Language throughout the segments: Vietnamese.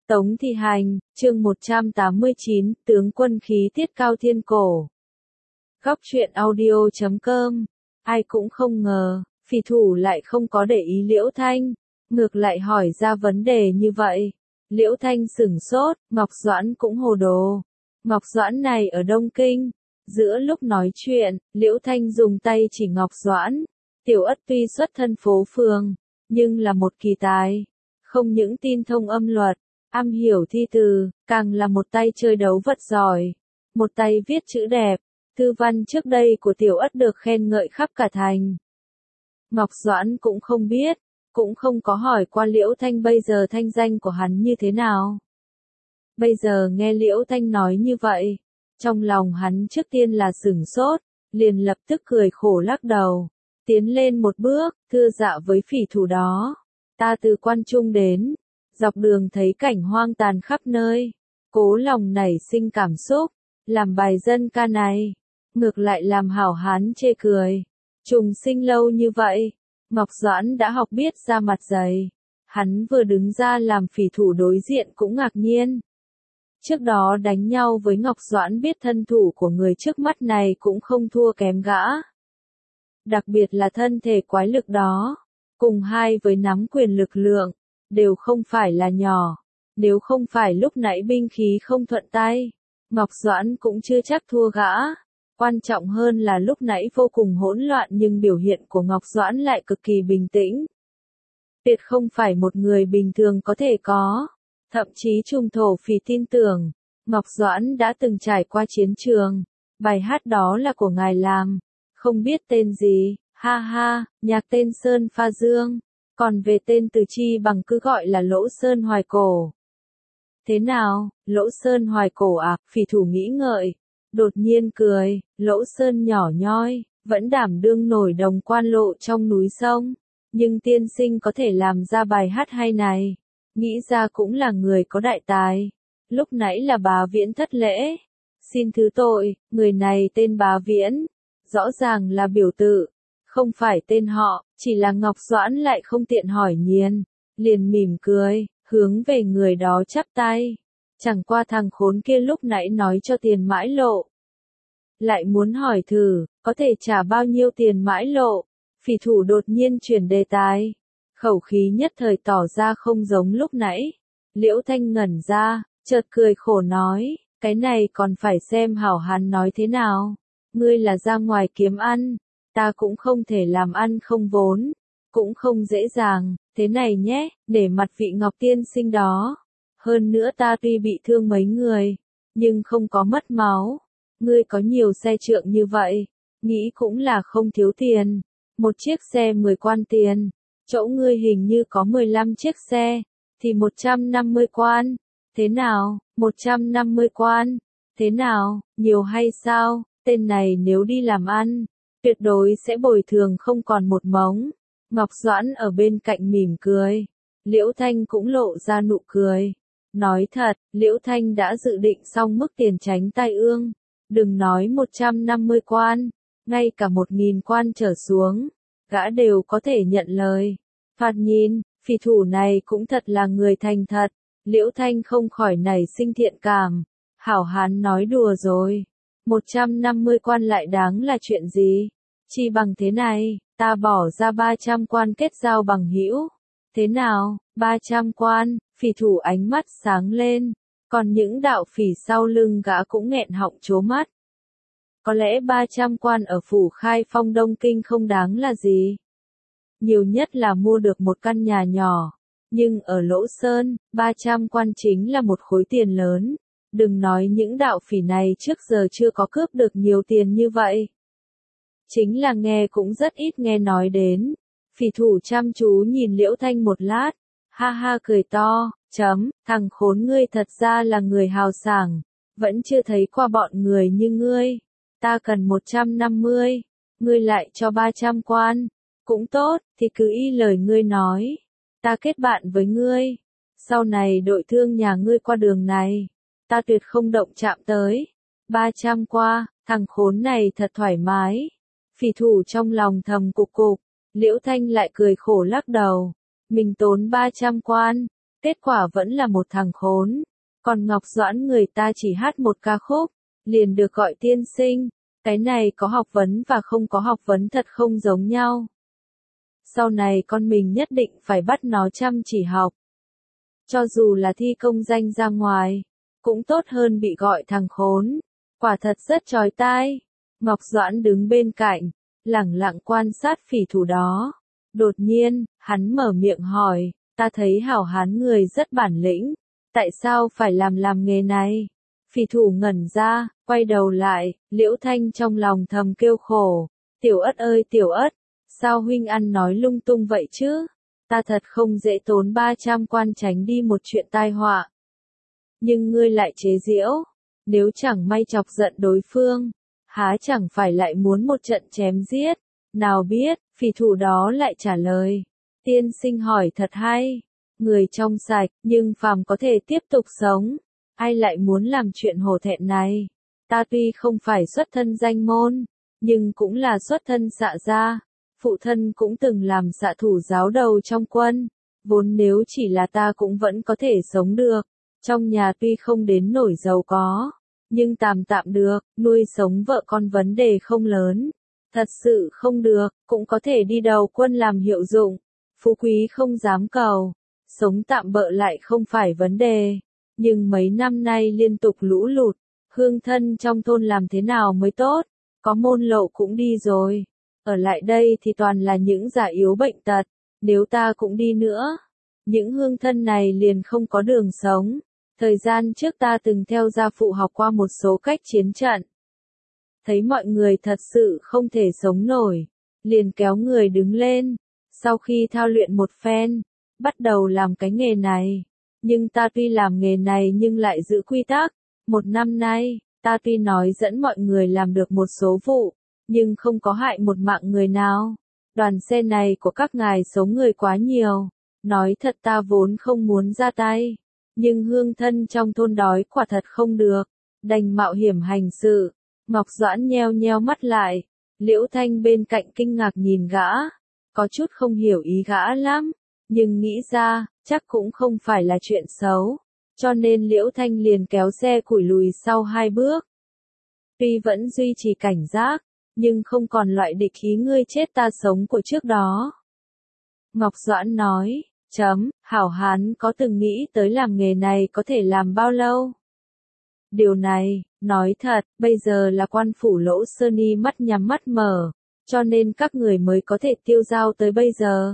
Tống Thi Hành, chương 189, tướng quân khí tiết cao thiên cổ. Góc truyện audio.com. Ai cũng không ngờ, phỉ thủ lại không có để ý Liễu Thanh, ngược lại hỏi ra vấn đề như vậy. Liễu Thanh sửng sốt, Ngọc Doãn cũng hồ đồ. Ngọc Doãn này ở Đông Kinh. Giữa lúc nói chuyện, Liễu Thanh dùng tay chỉ Ngọc Doãn. Tiểu Ất tuy xuất thân phố phường, nhưng là một kỳ tài. Không những tin thông âm luật, am hiểu thi từ, càng là một tay chơi đấu vật giỏi. Một tay viết chữ đẹp, thư văn trước đây của Tiểu Ất được khen ngợi khắp cả thành. Ngọc Doãn cũng không biết, cũng không có hỏi qua Liễu Thanh bây giờ thanh danh của hắn như thế nào. Bây giờ nghe Liễu Thanh nói như vậy, trong lòng hắn trước tiên là sửng sốt, liền lập tức cười khổ lắc đầu, tiến lên một bước, thưa dạ với phỉ thủ đó. Ta từ Quan Trung đến, dọc đường thấy cảnh hoang tàn khắp nơi, cố lòng nảy sinh cảm xúc, làm bài dân ca này, ngược lại làm hảo hán chê cười. Trùng sinh lâu như vậy, Ngọc Doãn đã học biết ra mặt dày, hắn vừa đứng ra làm phỉ thủ đối diện cũng ngạc nhiên. Trước đó đánh nhau với Ngọc Doãn biết thân thủ của người trước mắt này cũng không thua kém gã. Đặc biệt là thân thể quái lực đó, cùng hai với nắm quyền lực lượng, đều không phải là nhỏ. Nếu không phải lúc nãy binh khí không thuận tay, Ngọc Doãn cũng chưa chắc thua gã. Quan trọng hơn là lúc nãy vô cùng hỗn loạn nhưng biểu hiện của Ngọc Doãn lại cực kỳ bình tĩnh. Tuyệt không phải một người bình thường có thể có. Thậm chí Trung Thổ Phỉ tin tưởng, Ngọc Doãn đã từng trải qua chiến trường. Bài hát đó là của ngài làm, không biết tên gì, ha ha, nhạc tên Sơn Pha Dương. Còn về tên Từ Chi Bằng cứ gọi là Lỗ Sơn Hoài Cổ. Thế nào, Lỗ Sơn Hoài Cổ à? Phỉ thủ nghĩ ngợi, đột nhiên cười, Lỗ Sơn nhỏ nhoi, vẫn đảm đương nổi đồng quan lộ trong núi sông. Nhưng tiên sinh có thể làm ra bài hát hay này, nghĩ ra cũng là người có đại tài. Lúc nãy là Bá Viễn thất lễ. Xin thứ tội, người này tên Bá Viễn, rõ ràng là biểu tự, không phải tên họ. Chỉ là Ngọc Doãn lại không tiện hỏi nhiên, liền mỉm cười, hướng về người đó chắp tay. Chẳng qua thằng khốn kia lúc nãy nói cho tiền mãi lộ. Lại muốn hỏi thử, có thể trả bao nhiêu tiền mãi lộ? Phỉ thủ đột nhiên chuyển đề tài. Khẩu khí nhất thời tỏ ra không giống lúc nãy. Liễu Thanh ngẩn ra, chợt cười khổ nói, cái này còn phải xem hảo hán nói thế nào. Ngươi là ra ngoài kiếm ăn. Ta cũng không thể làm ăn không vốn, cũng không dễ dàng, thế này nhé, để mặt vị Ngọc tiên sinh đó. Hơn nữa ta tuy bị thương mấy người, nhưng không có mất máu. Ngươi có nhiều xe trượng như vậy, nghĩ cũng là không thiếu tiền. Một chiếc xe 10 quan tiền, chỗ ngươi hình như có 15 chiếc xe, thì 150 quan. Thế nào, 150 quan, thế nào, nhiều hay sao? Tên này nếu đi làm ăn, tuyệt đối sẽ bồi thường không còn một mống. Ngọc Doãn ở bên cạnh mỉm cười. Liễu Thanh cũng lộ ra nụ cười. Nói thật, Liễu Thanh đã dự định xong mức tiền tránh tai ương. Đừng nói 150 quan, ngay cả 1000 quan trở xuống, gã đều có thể nhận lời. Thoạt nhìn, phỉ thủ này cũng thật là người thành thật. Liễu Thanh không khỏi nảy sinh thiện cảm. Hảo hán nói đùa rồi. 150 quan lại đáng là chuyện gì? Chi bằng thế này, ta bỏ ra 300 quan kết giao bằng hữu. Thế nào, 300 quan, phỉ thủ ánh mắt sáng lên, còn những đạo phỉ sau lưng gã cũng nghẹn họng trố mắt. Có lẽ 300 quan ở phủ Khai Phong Đông Kinh không đáng là gì. Nhiều nhất là mua được một căn nhà nhỏ, nhưng ở Lỗ Sơn, 300 quan chính là một khối tiền lớn. Đừng nói những đạo phỉ này trước giờ chưa có cướp được nhiều tiền như vậy. Chính là nghe cũng rất ít nghe nói đến. Phỉ thủ chăm chú nhìn Liễu Thanh một lát, ha ha cười to, thằng khốn ngươi thật ra là người hào sảng, vẫn chưa thấy qua bọn người như ngươi. Ta cần 150, ngươi lại cho 300 quan. Cũng tốt, thì cứ y lời ngươi nói. Ta kết bạn với ngươi. Sau này đội thương nhà ngươi qua đường này, ta tuyệt không động chạm tới. 300 qua, thằng khốn này thật thoải mái. Phỉ thủ trong lòng thầm cục cục. Liễu Thanh lại cười khổ lắc đầu. Mình tốn 300 quan, Kết quả vẫn là một thằng khốn. Còn Ngọc Doãn người ta chỉ hát một ca khúc, liền được gọi tiên sinh. Cái này có học vấn và không có học vấn thật không giống nhau. Sau này con mình nhất định phải bắt nó chăm chỉ học. Cho dù là thi công danh ra ngoài, cũng tốt hơn bị gọi thằng khốn. Quả thật rất chói tai. Ngọc Doãn đứng bên cạnh, lẳng lặng quan sát phỉ thủ đó. Đột nhiên, hắn mở miệng hỏi, ta thấy hảo hán người rất bản lĩnh, tại sao phải làm nghề này? Phỉ thủ ngẩn ra, quay đầu lại, Liễu Thanh trong lòng thầm kêu khổ. Tiểu Ất ơi Tiểu Ất, sao huynh ăn nói lung tung vậy chứ? Ta thật không dễ tốn 300 quan tránh đi một chuyện tai họa. Nhưng ngươi lại chế giễu, nếu chẳng may chọc giận đối phương, há chẳng phải lại muốn một trận chém giết. Nào biết, phỉ thủ đó lại trả lời. Tiên sinh hỏi thật hay, người trong sạch, nhưng phàm có thể tiếp tục sống. Ai lại muốn làm chuyện hổ thẹn này? Ta tuy không phải xuất thân danh môn, nhưng cũng là xuất thân xạ gia. Phụ thân cũng từng làm xạ thủ giáo đầu trong quân. Vốn nếu chỉ là ta cũng vẫn có thể sống được. Trong nhà tuy không đến nổi giàu có, nhưng tạm tạm được, nuôi sống vợ con vấn đề không lớn. Thật sự không được, cũng có thể đi đầu quân làm hiệu dụng. Phú quý không dám cầu, sống tạm bợ lại không phải vấn đề. Nhưng mấy năm nay liên tục lũ lụt, hương thân trong thôn làm thế nào mới tốt, có môn lộ cũng đi rồi. Ở lại đây thì toàn là những già yếu bệnh tật, nếu ta cũng đi nữa, những hương thân này liền không có đường sống. Thời gian trước ta từng theo gia phụ học qua một số cách chiến trận. Thấy mọi người thật sự không thể sống nổi, liền kéo người đứng lên, sau khi thao luyện một phen, bắt đầu làm cái nghề này. Nhưng ta tuy làm nghề này nhưng lại giữ quy tắc. Một năm nay, ta tuy nói dẫn mọi người làm được một số vụ, nhưng không có hại một mạng người nào. Đoàn xe này của các ngài sống người quá nhiều. Nói thật ta vốn không muốn ra tay, nhưng hương thân trong thôn đói quả thật không được, đành mạo hiểm hành sự. Ngọc Doãn nheo nheo mắt lại, Liễu Thanh bên cạnh kinh ngạc nhìn gã, có chút không hiểu ý gã lắm, nhưng nghĩ ra, chắc cũng không phải là chuyện xấu, cho nên Liễu Thanh liền kéo xe củi lùi sau 2 bước. Tuy vẫn duy trì cảnh giác, nhưng không còn loại địch ý ngươi chết ta sống của trước đó. Ngọc Doãn nói, hảo hán có từng nghĩ tới làm nghề này có thể làm bao lâu? Điều này, nói thật, bây giờ là quan phủ Lỗ Sơn Y mắt nhắm mắt mở, cho nên các người mới có thể tiêu dao tới bây giờ.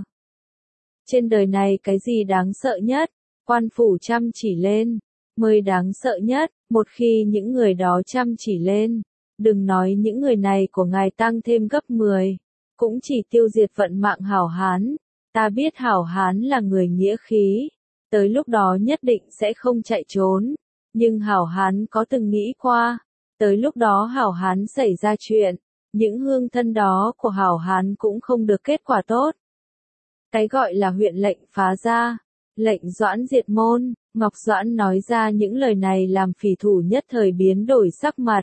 Trên đời này cái gì đáng sợ nhất? Quan phủ chăm chỉ lên, mới đáng sợ nhất. Một khi những người đó chăm chỉ lên, đừng nói những người này của ngài tăng thêm gấp 10, cũng chỉ tiêu diệt vận mạng hảo hán. Ta biết hảo hán là người nghĩa khí, tới lúc đó nhất định sẽ không chạy trốn. Nhưng hảo hán có từng nghĩ qua, tới lúc đó hảo hán xảy ra chuyện, những hương thân đó của hảo hán cũng không được kết quả tốt. Cái gọi là huyện lệnh phá gia, lệnh Doãn diệt môn. Ngọc Doãn nói ra những lời này làm phỉ thủ nhất thời biến đổi sắc mặt.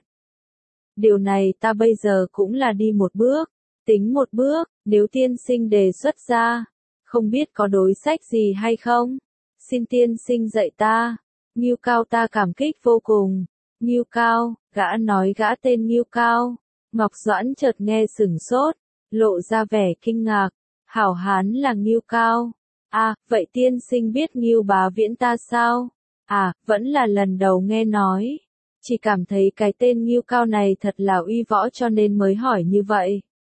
Điều này ta bây giờ cũng là đi một bước, tính một bước, nếu tiên sinh đề xuất ra, không biết có đối sách gì hay không? Xin tiên sinh dạy ta. Ngưu Cao ta cảm kích vô cùng. Ngưu Cao, gã nói gã tên Ngưu Cao. Ngọc Doãn chợt nghe sửng sốt, lộ ra vẻ kinh ngạc. Hảo hán là Ngưu Cao. À, vậy tiên sinh biết Ngưu Bá Viễn ta sao? À, vẫn là lần đầu nghe nói. Chỉ cảm thấy cái tên Ngưu Cao này thật là uy võ cho nên mới hỏi như vậy.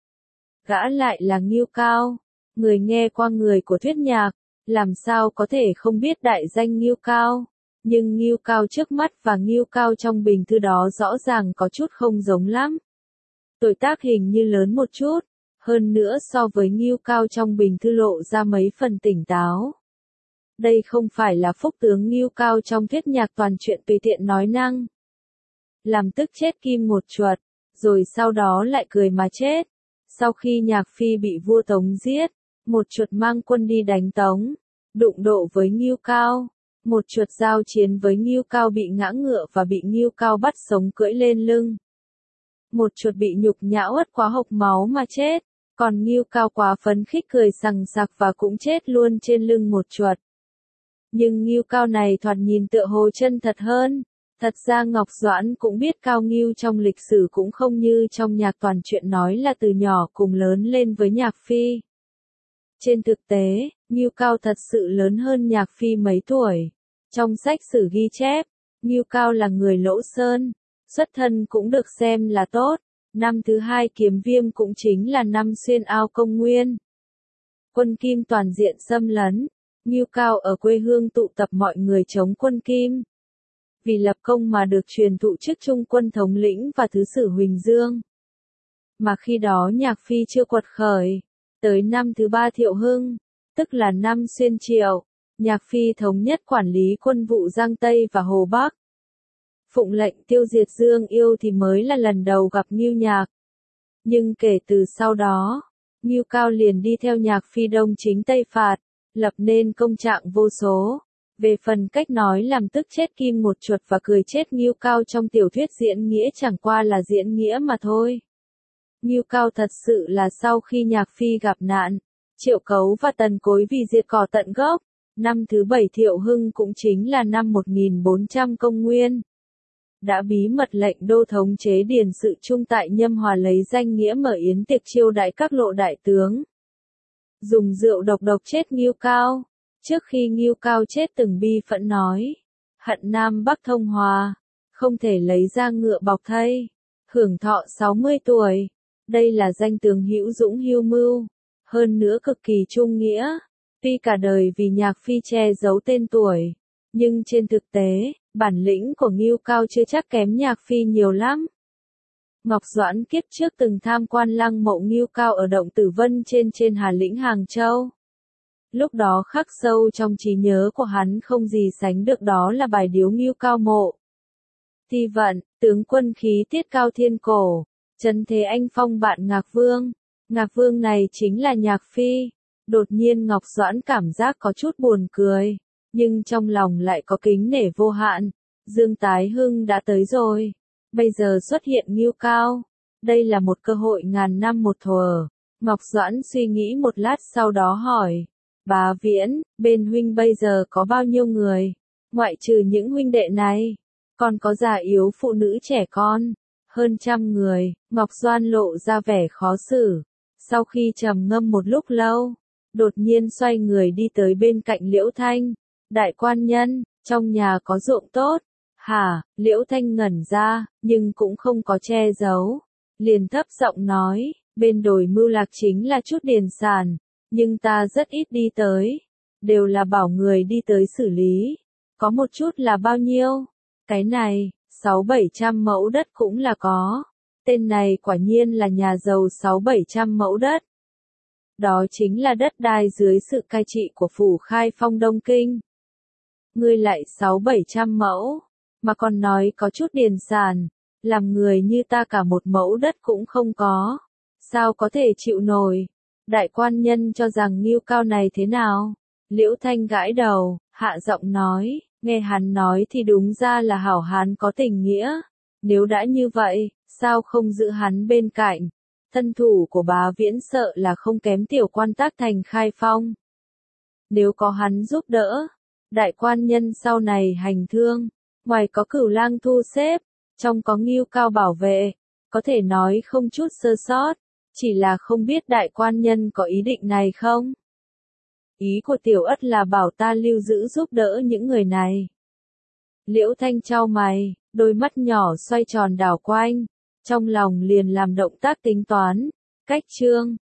Gã lại là Ngưu Cao. Người nghe qua người của thuyết nhạc, làm sao có thể không biết đại danh Ngưu Cao. Nhưng Ngưu Cao trước mắt và Ngưu Cao trong bình thư đó rõ ràng có chút không giống lắm. Tuổi tác hình như lớn một chút, hơn nữa so với Ngưu Cao trong bình thư lộ ra mấy phần tỉnh táo. Đây không phải là phúc tướng Ngưu Cao trong thuyết nhạc toàn chuyện tùy tiện nói năng. Làm tức chết Kim một chuột, rồi sau đó lại cười mà chết. Sau khi Nhạc Phi bị vua Tống giết, một chuột mang quân đi đánh Tống, đụng độ với Ngưu Cao. Một chuột giao chiến với Ngưu Cao bị ngã ngựa và bị Ngưu Cao bắt sống cưỡi lên lưng. Một chuột bị nhục nhã uất quá hộc máu mà chết, còn Ngưu Cao quá phấn khích cười sằng sặc và cũng chết luôn trên lưng một chuột. Nhưng Ngưu Cao này thoạt nhìn tựa hồ chân thật hơn. Thật ra Ngọc Doãn cũng biết Cao Ngưu trong lịch sử cũng không như trong nhạc toàn truyện nói là từ nhỏ cùng lớn lên với Nhạc Phi. Trên thực tế, Ngưu Cao thật sự lớn hơn Nhạc Phi mấy tuổi. Trong sách sử ghi chép, Ngưu Cao là người Lỗ Sơn, xuất thân cũng được xem là tốt. Năm thứ 2 Kiếm Viêm cũng chính là năm Xuyên Ao Công Nguyên. Quân Kim toàn diện xâm lấn, Ngưu Cao ở quê hương tụ tập mọi người chống quân Kim. Vì lập công mà được truyền thụ chức trung quân thống lĩnh và thứ sử Huỳnh Dương. Mà khi đó Nhạc Phi chưa quật khởi. Tới năm thứ 3 Thiệu Hưng, tức là năm Xuyên Triệu, Nhạc Phi thống nhất quản lý quân vụ Giang Tây và Hồ Bắc. Phụng lệnh tiêu diệt Dương Yêu thì mới là lần đầu gặp Ngưu Nhạc. Nhưng kể từ sau đó, Ngưu Cao liền đi theo Nhạc Phi đông chính Tây phạt, lập nên công trạng vô số. Về phần cách nói làm tức chết Kim một chuột và cười chết Ngưu Cao trong tiểu thuyết diễn nghĩa chẳng qua là diễn nghĩa mà thôi. Ngưu Cao thật sự là sau khi Nhạc Phi gặp nạn, Triệu Cấu và Tần Cối vì diệt cỏ tận gốc, năm thứ 7 Thiệu Hưng cũng chính là năm 1400 công nguyên. Đã bí mật lệnh đô thống chế điền sự trung tại Nhâm Hòa lấy danh nghĩa mở yến tiệc chiêu đãi các lộ đại tướng. Dùng rượu độc chết Ngưu Cao. Trước khi Ngưu Cao chết từng bi phẫn nói, hận Nam Bắc thông hòa, không thể lấy ra ngựa bọc thây, hưởng thọ 60 tuổi. Đây là danh tướng hữu dũng hưu mưu, hơn nữa cực kỳ trung nghĩa. Tuy cả đời vì Nhạc Phi che giấu tên tuổi, nhưng trên thực tế, bản lĩnh của Ngưu Cao chưa chắc kém Nhạc Phi nhiều lắm. Ngọc Doãn kiếp trước từng tham quan lăng mộ Ngưu Cao ở động Tử Vân trên Hà Lĩnh Hàng Châu. Lúc đó khắc sâu trong trí nhớ của hắn không gì sánh được đó là bài điếu Ngưu Cao mộ. Thi vận, tướng quân khí tiết cao thiên cổ, trấn thế anh phong bạn Ngạc Vương. Ngạc Vương này chính là Nhạc Phi. Đột nhiên Ngọc Doãn cảm giác có chút buồn cười, nhưng trong lòng lại có kính nể vô hạn. Dương Tái Hưng đã tới rồi, bây giờ xuất hiện Ngưu Cao. Đây là một cơ hội ngàn năm một thuở. Ngọc Doãn suy nghĩ một lát sau đó hỏi. Bá Viễn, bên huynh bây giờ có bao nhiêu người? Ngoại trừ những huynh đệ này, còn có già yếu phụ nữ trẻ con, hơn 100 người. Ngọc Doan lộ ra vẻ khó xử. Sau khi trầm ngâm một lúc lâu, đột nhiên xoay người đi tới bên cạnh Liễu Thanh. Đại quan nhân, trong nhà có ruộng tốt. Hả? Liễu Thanh ngẩn ra, nhưng cũng không có che giấu. Liền thấp giọng nói, bên đồi Mưu Lạc chính là chút điền sản. Nhưng ta rất ít đi tới, đều là bảo người đi tới xử lý. Có một chút là bao nhiêu? Cái này, 600-700 mẫu đất cũng là có. Tên này quả nhiên là nhà giàu 600-700 mẫu đất. Đó chính là đất đai dưới sự cai trị của phủ Khai Phong Đông Kinh. Ngươi lại 600-700 mẫu, mà còn nói có chút điền sản, làm người như ta cả một mẫu đất cũng không có. Sao có thể chịu nổi? Đại quan nhân cho rằng Ngưu Cao này thế nào? Liễu Thanh gãi đầu, hạ giọng nói, nghe hắn nói thì đúng ra là hảo hán có tình nghĩa. Nếu đã như vậy, sao không giữ hắn bên cạnh? Thân thủ của Bá Viễn sợ là không kém tiểu quan Tác Thành Khai Phong. Nếu có hắn giúp đỡ, đại quan nhân sau này hành thương, ngoài có Cửu Lang thu xếp, trong có Ngưu Cao bảo vệ, có thể nói không chút sơ sót. Chỉ là không biết đại quan nhân có ý định này không? Ý của Tiểu Ất là bảo ta lưu giữ giúp đỡ những người này. Liễu Thanh chau mày, đôi mắt nhỏ xoay tròn đảo quanh, trong lòng liền làm động tác tính toán. Cách chương